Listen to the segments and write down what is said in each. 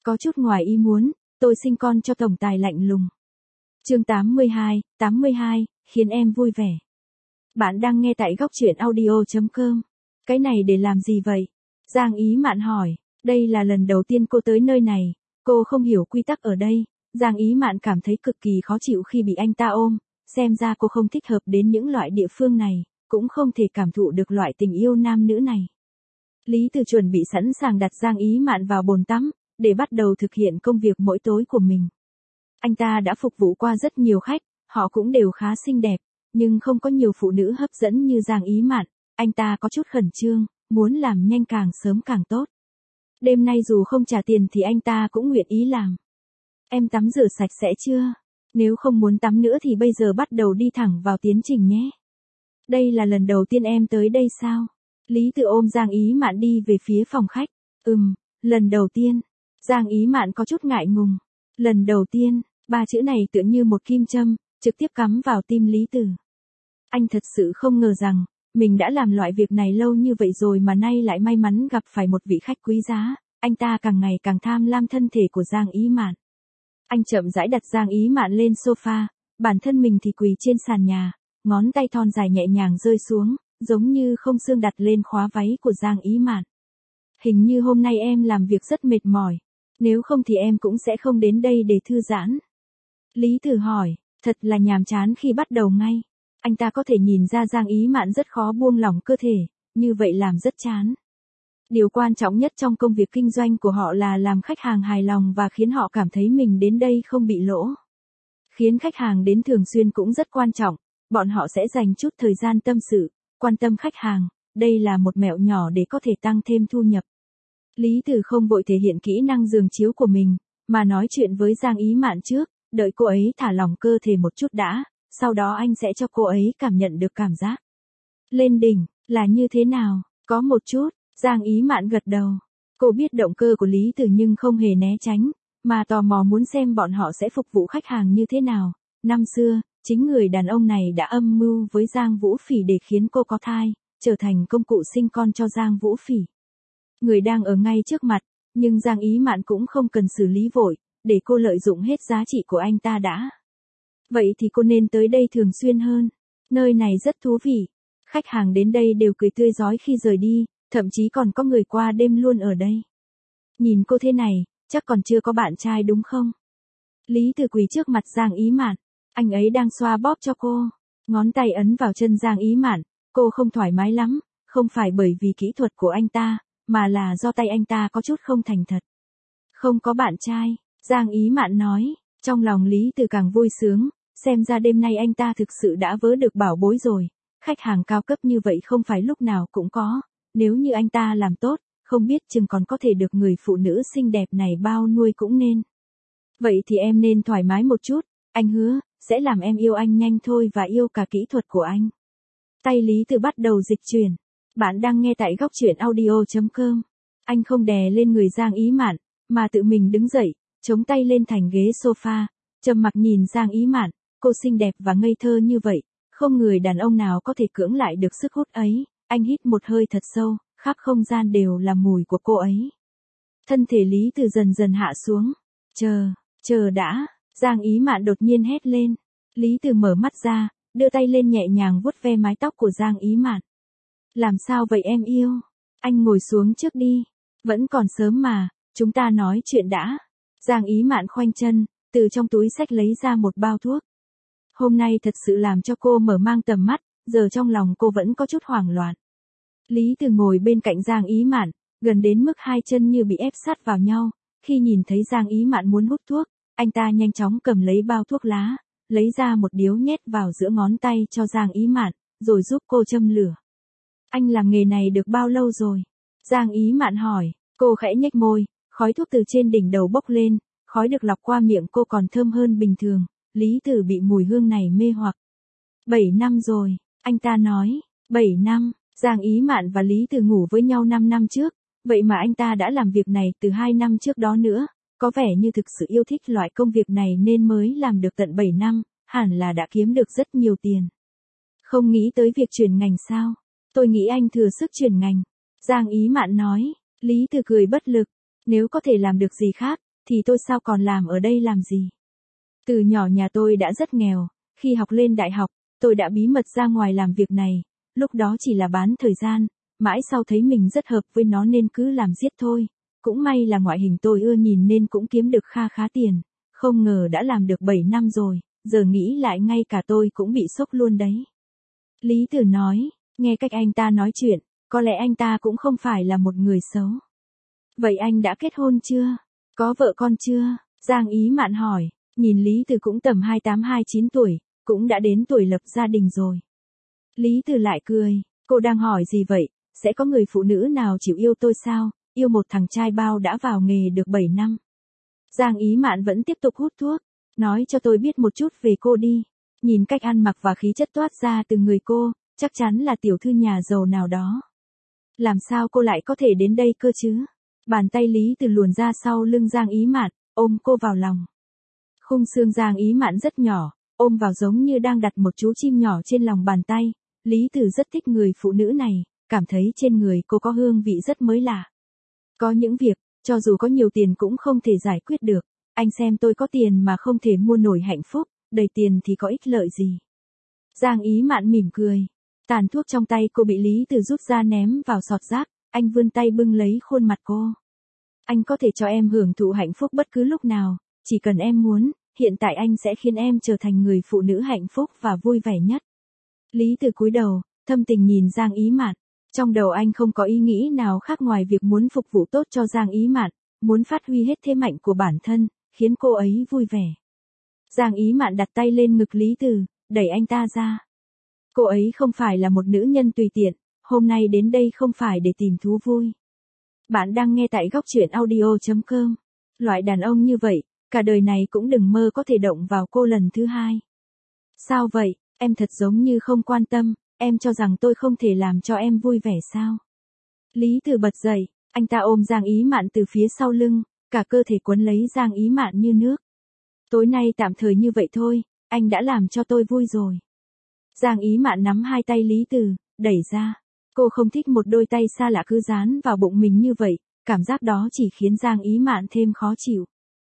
Có chút ngoài ý muốn, tôi sinh con cho tổng tài lạnh lùng. Chương 82, khiến em vui vẻ. Bạn đang nghe tại góc truyện audio.com. Cái này để làm gì vậy? Giang Ý Mạn hỏi, đây là lần đầu tiên cô tới nơi này, cô không hiểu quy tắc ở đây. Giang Ý Mạn cảm thấy cực kỳ khó chịu khi bị anh ta ôm, xem ra cô không thích hợp đến những loại địa phương này, cũng không thể cảm thụ được loại tình yêu nam nữ này. Lý Từ chuẩn bị sẵn sàng đặt Giang Ý Mạn vào bồn tắm, để bắt đầu thực hiện công việc mỗi tối của mình. Anh ta đã phục vụ qua rất nhiều khách, họ cũng đều khá xinh đẹp, nhưng không có nhiều phụ nữ hấp dẫn như Giang Ý Mạn. Anh ta có chút khẩn trương, muốn làm nhanh càng sớm càng tốt. Đêm nay dù không trả tiền thì anh ta cũng nguyện ý làm. Em tắm rửa sạch sẽ chưa? Nếu không muốn tắm nữa thì bây giờ bắt đầu đi thẳng vào tiến trình nhé. Đây là lần đầu tiên em tới đây sao? Lý Từ ôm Giang Ý Mạn đi về phía phòng khách. Lần đầu tiên. Giang Ý Mạn có chút ngại ngùng. Lần đầu tiên, ba chữ này tựa như một kim châm, trực tiếp cắm vào tim Lý Từ. Anh thật sự không ngờ rằng, mình đã làm loại việc này lâu như vậy rồi mà nay lại may mắn gặp phải một vị khách quý giá. Anh ta càng ngày càng tham lam thân thể của Giang Ý Mạn. Anh chậm rãi đặt Giang Ý Mạn lên sofa, bản thân mình thì quỳ trên sàn nhà, ngón tay thon dài nhẹ nhàng rơi xuống, giống như không xương đặt lên khóa váy của Giang Ý Mạn. Hình như hôm nay em làm việc rất mệt mỏi, nếu không thì em cũng sẽ không đến đây để thư giãn. Lý Từ hỏi, thật là nhàm chán khi bắt đầu ngay. Anh ta có thể nhìn ra Giang Ý Mạn rất khó buông lỏng cơ thể, như vậy làm rất chán. Điều quan trọng nhất trong công việc kinh doanh của họ là làm khách hàng hài lòng và khiến họ cảm thấy mình đến đây không bị lỗ. Khiến khách hàng đến thường xuyên cũng rất quan trọng, bọn họ sẽ dành chút thời gian tâm sự, quan tâm khách hàng, đây là một mẹo nhỏ để có thể tăng thêm thu nhập. Lý Từ không vội thể hiện kỹ năng giường chiếu của mình, mà nói chuyện với Giang Ý Mạn trước, đợi cô ấy thả lỏng cơ thể một chút đã, sau đó anh sẽ cho cô ấy cảm nhận được cảm giác. Lên đỉnh, là như thế nào? Có một chút, Giang Ý Mạn gật đầu. Cô biết động cơ của Lý Từ nhưng không hề né tránh, mà tò mò muốn xem bọn họ sẽ phục vụ khách hàng như thế nào. Năm xưa, chính người đàn ông này đã âm mưu với Giang Vũ Phỉ để khiến cô có thai, trở thành công cụ sinh con cho Giang Vũ Phỉ. Người đang ở ngay trước mặt, nhưng Giang Ý Mạn cũng không cần xử lý vội, để cô lợi dụng hết giá trị của anh ta đã. Vậy thì cô nên tới đây thường xuyên hơn. Nơi này rất thú vị. Khách hàng đến đây đều cười tươi rói khi rời đi, thậm chí còn có người qua đêm luôn ở đây. Nhìn cô thế này, chắc còn chưa có bạn trai đúng không? Lý Từ quỳ trước mặt Giang Ý Mạn, anh ấy đang xoa bóp cho cô. Ngón tay ấn vào chân Giang Ý Mạn, cô không thoải mái lắm, không phải bởi vì kỹ thuật của anh ta, mà là do tay anh ta có chút không thành thật. Không có bạn trai, Giang Ý Mạn nói, trong lòng Lý Từ càng vui sướng, xem ra đêm nay anh ta thực sự đã vớ được bảo bối rồi. Khách hàng cao cấp như vậy không phải lúc nào cũng có, nếu như anh ta làm tốt, không biết chừng còn có thể được người phụ nữ xinh đẹp này bao nuôi cũng nên. Vậy thì em nên thoải mái một chút, anh hứa, sẽ làm em yêu anh nhanh thôi và yêu cả kỹ thuật của anh. Tay Lý Từ bắt đầu dịch chuyển. Bạn đang nghe tại góc truyện audio.com. Anh không đè lên người Giang Ý Mạn, mà tự mình đứng dậy, chống tay lên thành ghế sofa, trầm mặc nhìn Giang Ý Mạn, cô xinh đẹp và ngây thơ như vậy, không người đàn ông nào có thể cưỡng lại được sức hút ấy. Anh hít một hơi thật sâu, khắp không gian đều là mùi của cô ấy. Thân thể Lý Từ dần dần hạ xuống. Chờ đã, Giang Ý Mạn đột nhiên hét lên. Lý Từ mở mắt ra, đưa tay lên nhẹ nhàng vuốt ve mái tóc của Giang Ý Mạn. Làm sao vậy em yêu? Anh ngồi xuống trước đi. Vẫn còn sớm mà, chúng ta nói chuyện đã. Giang Ý Mạn khoanh chân, từ trong túi xách lấy ra một bao thuốc. Hôm nay thật sự làm cho cô mở mang tầm mắt, giờ trong lòng cô vẫn có chút hoảng loạn. Lý Từ ngồi bên cạnh Giang Ý Mạn, gần đến mức hai chân như bị ép sát vào nhau. Khi nhìn thấy Giang Ý Mạn muốn hút thuốc, anh ta nhanh chóng cầm lấy bao thuốc lá, lấy ra một điếu nhét vào giữa ngón tay cho Giang Ý Mạn, rồi giúp cô châm lửa. Anh làm nghề này được bao lâu rồi? Giang Ý Mạn hỏi, cô khẽ nhếch môi, khói thuốc từ trên đỉnh đầu bốc lên, khói được lọc qua miệng cô còn thơm hơn bình thường. Lý Từ bị mùi hương này mê hoặc. 7 năm rồi, anh ta nói, 7 năm, Giang Ý Mạn và Lý Từ ngủ với nhau 5 năm trước, vậy mà anh ta đã làm việc này từ 2 năm trước đó nữa, có vẻ như thực sự yêu thích loại công việc này nên mới làm được tận 7 năm, hẳn là đã kiếm được rất nhiều tiền. Không nghĩ tới việc chuyển ngành sao? Tôi nghĩ anh thừa sức chuyển ngành. Giang Ý Mạn nói, Lý Từ cười bất lực, nếu có thể làm được gì khác, thì tôi sao còn làm ở đây làm gì? Từ nhỏ nhà tôi đã rất nghèo, khi học lên đại học, tôi đã bí mật ra ngoài làm việc này, lúc đó chỉ là bán thời gian, mãi sau thấy mình rất hợp với nó nên cứ làm giết thôi. Cũng may là ngoại hình tôi ưa nhìn nên cũng kiếm được kha khá tiền, không ngờ đã làm được 7 năm rồi, giờ nghĩ lại ngay cả tôi cũng bị sốc luôn đấy. Lý Tử nói, nghe cách anh ta nói chuyện, có lẽ anh ta cũng không phải là một người xấu. Vậy anh đã kết hôn chưa? Có vợ con chưa? Giang Ý Mạn hỏi, nhìn Lý Tử cũng tầm 28-29 tuổi, cũng đã đến tuổi lập gia đình rồi. Lý Tử lại cười, cô đang hỏi gì vậy, sẽ có người phụ nữ nào chịu yêu tôi sao, yêu một thằng trai bao đã vào nghề được 7 năm. Giang Ý Mạn vẫn tiếp tục hút thuốc, nói cho tôi biết một chút về cô đi. Nhìn cách ăn mặc và khí chất toát ra từ người cô, chắc chắn là tiểu thư nhà giàu nào đó. Làm sao cô lại có thể đến đây cơ chứ? Bàn tay Lý Tử luồn ra sau lưng Giang Ý Mạn, ôm cô vào lòng. Khung xương Giang Ý Mạn rất nhỏ, ôm vào giống như đang đặt một chú chim nhỏ trên lòng bàn tay. Lý Tử rất thích người phụ nữ này, cảm thấy trên người cô có hương vị rất mới lạ. Có những việc, cho dù có nhiều tiền cũng không thể giải quyết được. Anh xem tôi có tiền mà không thể mua nổi hạnh phúc, đầy tiền thì có ích lợi gì. Giang Ý Mạn mỉm cười. Tàn thuốc trong tay cô bị Lý Tử rút ra ném vào sọt rác, anh vươn tay bưng lấy khuôn mặt cô. Anh có thể cho em hưởng thụ hạnh phúc bất cứ lúc nào, chỉ cần em muốn, hiện tại anh sẽ khiến em trở thành người phụ nữ hạnh phúc và vui vẻ nhất. Lý Tử cúi đầu, thâm tình nhìn Giang Ý Mạn. Trong đầu anh không có ý nghĩ nào khác ngoài việc muốn phục vụ tốt cho Giang Ý Mạn, muốn phát huy hết thế mạnh của bản thân, khiến cô ấy vui vẻ. Giang Ý Mạn đặt tay lên ngực Lý Tử, đẩy anh ta ra. Cô ấy không phải là một nữ nhân tùy tiện, hôm nay đến đây không phải để tìm thú vui. Bạn đang nghe tại góc truyện audio.com. Loại đàn ông như vậy, cả đời này cũng đừng mơ có thể động vào cô lần thứ hai. Sao vậy, em thật giống như không quan tâm, em cho rằng tôi không thể làm cho em vui vẻ sao? Lý Tử bật dậy, anh ta ôm Giang Ý Mạn từ phía sau lưng, cả cơ thể quấn lấy Giang Ý Mạn như nước. Tối nay tạm thời như vậy thôi, anh đã làm cho tôi vui rồi. Giang Ý Mạn nắm hai tay Lý Tử, đẩy ra. Cô không thích một đôi tay xa lạ cứ dán vào bụng mình như vậy, cảm giác đó chỉ khiến Giang Ý Mạn thêm khó chịu.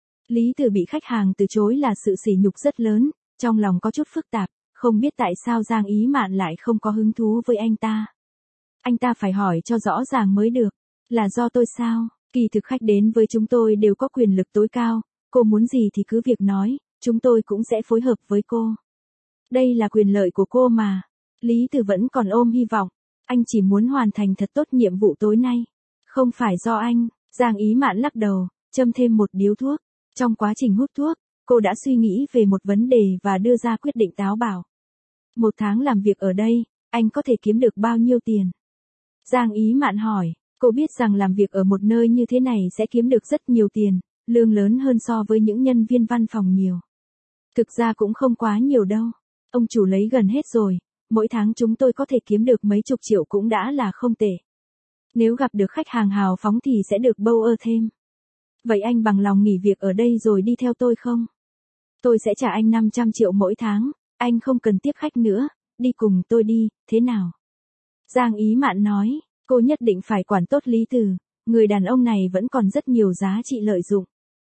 Lý Tử bị khách hàng từ chối là sự sỉ nhục rất lớn, trong lòng có chút phức tạp, không biết tại sao Giang Ý Mạn lại không có hứng thú với anh ta. Anh ta phải hỏi cho rõ ràng mới được, là do tôi sao? Kỳ thực khách đến với chúng tôi đều có quyền lực tối cao, cô muốn gì thì cứ việc nói, chúng tôi cũng sẽ phối hợp với cô. Đây là quyền lợi của cô mà. Lý Tử vẫn còn ôm hy vọng, anh chỉ muốn hoàn thành thật tốt nhiệm vụ tối nay. Không phải do anh. Giang Ý Mạn lắc đầu, châm thêm một điếu thuốc. Trong quá trình hút thuốc, cô đã suy nghĩ về một vấn đề và đưa ra quyết định táo bạo. 1 tháng làm việc ở đây, anh có thể kiếm được bao nhiêu tiền? Giang Ý Mạn hỏi, cô biết rằng làm việc ở một nơi như thế này sẽ kiếm được rất nhiều tiền, lương lớn hơn so với những nhân viên văn phòng nhiều. Thực ra cũng không quá nhiều đâu. Ông chủ lấy gần hết rồi, mỗi tháng chúng tôi có thể kiếm được mấy chục triệu cũng đã là không tệ. Nếu gặp được khách hàng hào phóng thì sẽ được bâu ơ thêm. Vậy anh bằng lòng nghỉ việc ở đây rồi đi theo tôi không? Tôi sẽ trả anh 500 triệu mỗi tháng, anh không cần tiếp khách nữa, đi cùng tôi đi, thế nào? Giang Ý Mạn nói, cô nhất định phải quản tốt Lý Tử, người đàn ông này vẫn còn rất nhiều giá trị lợi dụng.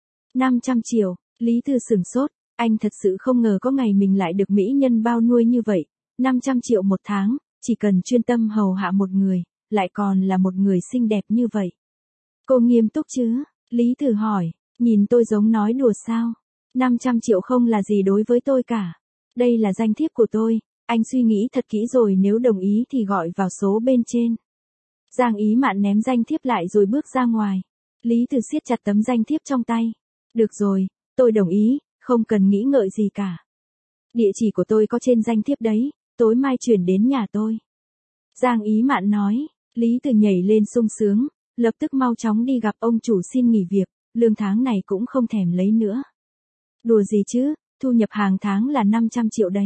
500 triệu, Lý Tử sửng sốt, anh thật sự không ngờ có ngày mình lại được mỹ nhân bao nuôi như vậy, 500 triệu một tháng, chỉ cần chuyên tâm hầu hạ một người, lại còn là một người xinh đẹp như vậy. Cô nghiêm túc chứ? Lý Tử hỏi, nhìn tôi giống nói đùa sao? 500 triệu không là gì đối với tôi cả. Đây là danh thiếp của tôi, anh suy nghĩ thật kỹ rồi nếu đồng ý thì gọi vào số bên trên. Giang Ý Mạn ném danh thiếp lại rồi bước ra ngoài. Lý Tử siết chặt tấm danh thiếp trong tay. Được rồi, tôi đồng ý, không cần nghĩ ngợi gì cả. Địa chỉ của tôi có trên danh thiếp đấy, tối mai chuyển đến nhà tôi. Giang Ý Mạn nói, Lý Tử nhảy lên sung sướng, lập tức mau chóng đi gặp ông chủ xin nghỉ việc, lương tháng này cũng không thèm lấy nữa. Đùa gì chứ, thu nhập hàng tháng là 500 triệu đấy.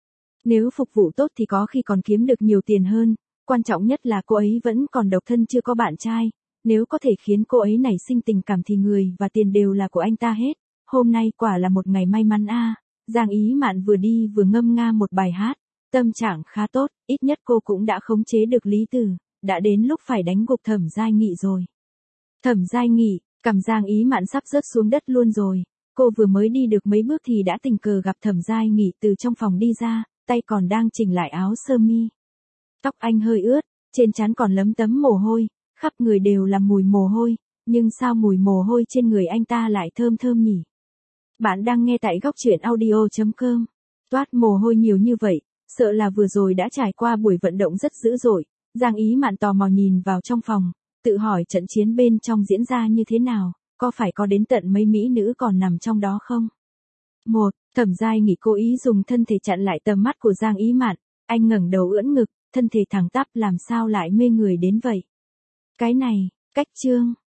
Nếu phục vụ tốt thì có khi còn kiếm được nhiều tiền hơn, quan trọng nhất là cô ấy vẫn còn độc thân chưa có bạn trai, nếu có thể khiến cô ấy nảy sinh tình cảm thì người và tiền đều là của anh ta hết. Hôm nay quả là một ngày may mắn a. Giang Ý Mạn vừa đi vừa ngâm nga một bài hát, tâm trạng khá tốt, ít nhất cô cũng đã khống chế được Lý Tử, đã đến lúc phải đánh gục Thẩm Giai Nghị rồi. Thẩm Giai Nghị, Cằm Giang Ý Mạn sắp rớt xuống đất luôn rồi. Cô vừa mới đi được mấy bước thì đã tình cờ gặp Thẩm Giai Nghị từ trong phòng đi ra, tay còn đang chỉnh lại áo sơ mi. Tóc anh hơi ướt, trên trán còn lấm tấm mồ hôi, khắp người đều là mùi mồ hôi, nhưng sao mùi mồ hôi trên người anh ta lại thơm thơm nhỉ? Bạn đang nghe tại góc truyện audio.com. Toát mồ hôi nhiều như vậy, sợ là vừa rồi đã trải qua buổi vận động rất dữ dội. Giang Ý Mạn tò mò nhìn vào trong phòng, tự hỏi trận chiến bên trong diễn ra như thế nào, có phải có đến tận mấy mỹ nữ còn nằm trong đó không? Thẩm Giai Nghị cố ý dùng thân thể chặn lại tầm mắt của Giang Ý Mạn, anh ngẩng đầu ưỡn ngực, thân thể thẳng tắp làm sao lại mê người đến vậy. Cái này, cách chương.